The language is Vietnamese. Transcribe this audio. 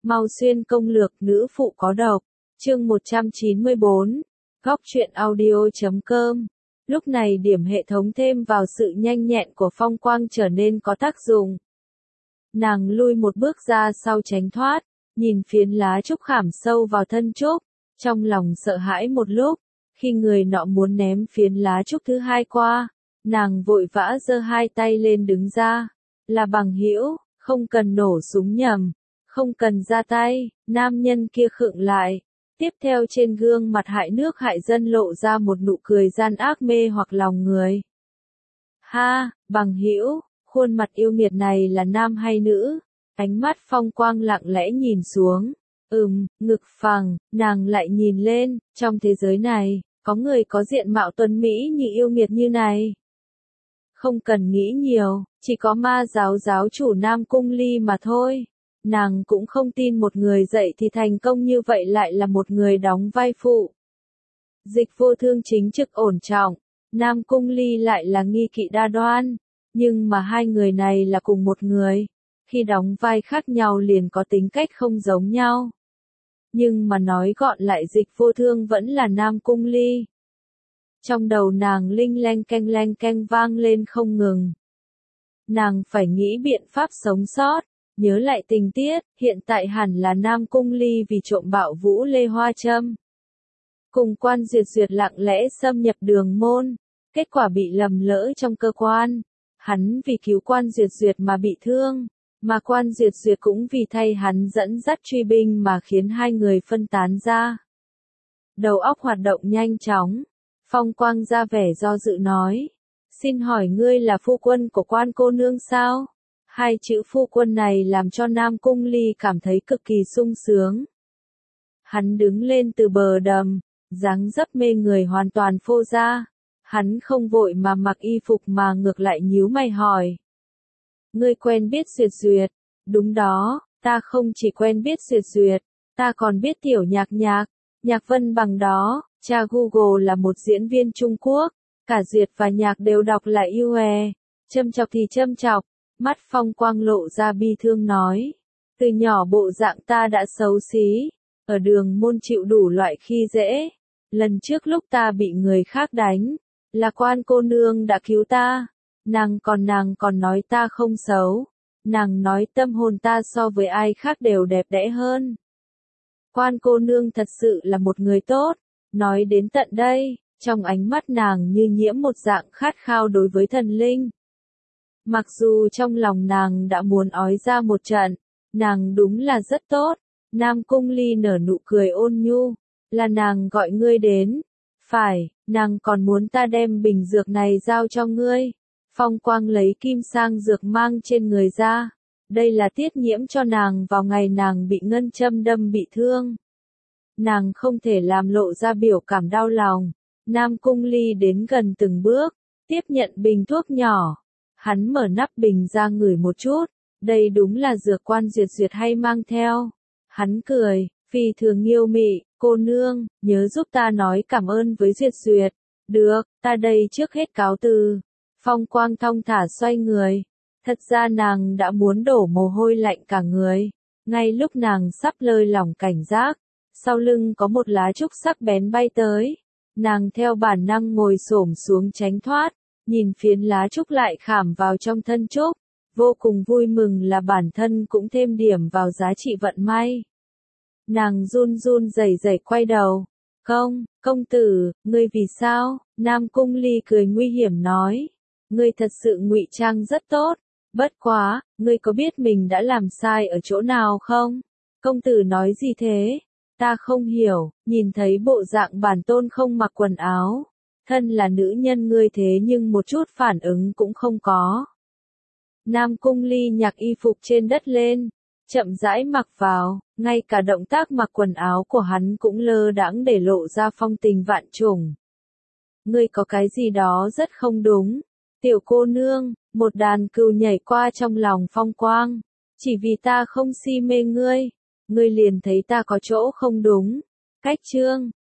Mau xuyên công lược nữ phụ có độc. Chương 194. Góc truyện audio.com. Lúc này điểm hệ thống thêm vào sự nhanh nhẹn của Phong Quang trở nên có tác dụng. Nàng lui một bước ra sau tránh thoát, nhìn phiến lá trúc khảm sâu vào thân trúc, trong lòng sợ hãi một lúc. Khi người nọ muốn ném phiến lá trúc thứ hai qua, nàng vội vã giơ hai tay lên đứng ra. Là bằng hữu, không cần nổ súng nhầm, không cần ra tay. Nam nhân kia khựng lại. Tiếp theo trên gương mặt hại nước hại dân lộ ra một nụ cười gian ác mê hoặc lòng người. Ha, bằng hữu, khuôn mặt yêu nghiệt này là nam hay nữ? Ánh mắt Phong Quang lặng lẽ nhìn xuống. Ngực phẳng, nàng lại nhìn lên, trong thế giới này, có người có diện mạo tuấn mỹ như yêu nghiệt như này. Không cần nghĩ nhiều, chỉ có ma giáo chủ Nam Cung Ly mà thôi. Nàng cũng không tin một người dạy thì thành công như vậy lại là một người đóng vai phụ. Dịch Vô Thương chính trực ổn trọng, Nam Cung Ly lại là nghi kỵ đa đoan, nhưng mà hai người này là cùng một người, khi đóng vai khác nhau liền có tính cách không giống nhau. Nhưng mà nói gọn lại Dịch Vô Thương vẫn là Nam Cung Ly. Trong đầu nàng linh leng keng vang lên không ngừng. Nàng phải nghĩ biện pháp sống sót. Nhớ lại tình tiết, hiện tại hẳn là Nam Cung Ly vì trộm Bạo Vũ Lê Hoa Châm. Cùng Quan Duyệt lặng lẽ xâm nhập Đường Môn, kết quả bị lầm lỡ trong cơ quan. Hắn vì cứu Quan Duyệt mà bị thương, mà Quan Duyệt cũng vì thay hắn dẫn dắt truy binh mà khiến hai người phân tán ra. Đầu óc hoạt động nhanh chóng, Phong Quang ra vẻ do dự nói, xin hỏi ngươi là phu quân của Quan cô nương sao? Hai chữ phu quân này làm cho Nam Cung Ly cảm thấy cực kỳ sung sướng. Hắn đứng lên từ bờ đầm, dáng dấp mê người hoàn toàn phô ra. Hắn không vội mà mặc y phục mà ngược lại nhíu mày hỏi. Ngươi quen biết Duyệt? Đúng đó, ta không chỉ quen biết Duyệt, ta còn biết tiểu Nhạc, Nhạc Vân Bằng đó. Cha Google là một diễn viên Trung Quốc, cả Duyệt và Nhạc đều đọc là Yue. Châm chọc thì châm chọc. Mắt Phong Quang lộ ra bi thương nói. Từ nhỏ bộ dạng ta đã xấu xí, ở Đường Môn chịu đủ loại khi dễ. Lần trước lúc ta bị người khác đánh, là Quan cô nương đã cứu ta. Nàng còn nói ta không xấu. Nàng nói tâm hồn ta so với ai khác đều đẹp đẽ hơn. Quan cô nương thật sự là một người tốt. Nói đến tận đây, trong ánh mắt nàng như nhiễm một dạng khát khao đối với thần linh. Mặc dù trong lòng nàng đã muốn ói ra một trận, nàng đúng là rất tốt. Nam Cung Ly nở nụ cười ôn nhu, là nàng gọi ngươi đến. Phải, nàng còn muốn ta đem bình dược này giao cho ngươi. Phong Quang lấy kim sang dược mang trên người ra. Đây là tiết nhiễm cho nàng vào ngày nàng bị ngân châm đâm bị thương. Nàng không thể làm lộ ra biểu cảm đau lòng. Nam Cung Ly đến gần từng bước, tiếp nhận bình thuốc nhỏ. Hắn mở nắp bình ra ngửi một chút, đây đúng là dược Quan Duyệt hay mang theo. Hắn cười, phi thường nghiêu mị, cô nương, nhớ giúp ta nói cảm ơn với Duyệt. Được, ta đây trước hết cáo từ. Phong Quang thong thả xoay người. Thật ra nàng đã muốn đổ mồ hôi lạnh cả người. Ngay lúc nàng sắp lơi lỏng cảnh giác, sau lưng có một lá trúc sắc bén bay tới. Nàng theo bản năng ngồi xổm xuống tránh thoát. Nhìn phiến lá trúc lại khảm vào trong thân trúc, vô cùng vui mừng là bản thân cũng thêm điểm vào giá trị vận may. Nàng run rẩy quay đầu. Công tử, ngươi vì sao? Nam Cung Ly cười nguy hiểm nói. Ngươi thật sự ngụy trang rất tốt, bất quá, ngươi có biết mình đã làm sai ở chỗ nào không? Công tử nói gì thế? Ta không hiểu, nhìn thấy bộ dạng bản tôn không mặc quần áo. Thân là nữ nhân ngươi thế nhưng một chút phản ứng cũng không có. Nam Cung Ly nhặt y phục trên đất lên, chậm rãi mặc vào, ngay cả động tác mặc quần áo của hắn cũng lơ đãng để lộ ra phong tình vạn trùng. Ngươi có cái gì đó rất không đúng. Tiểu cô nương, một đàn cừu nhảy qua trong lòng Phong Quang. Chỉ vì ta không si mê ngươi, ngươi liền thấy ta có chỗ không đúng. Cách chương,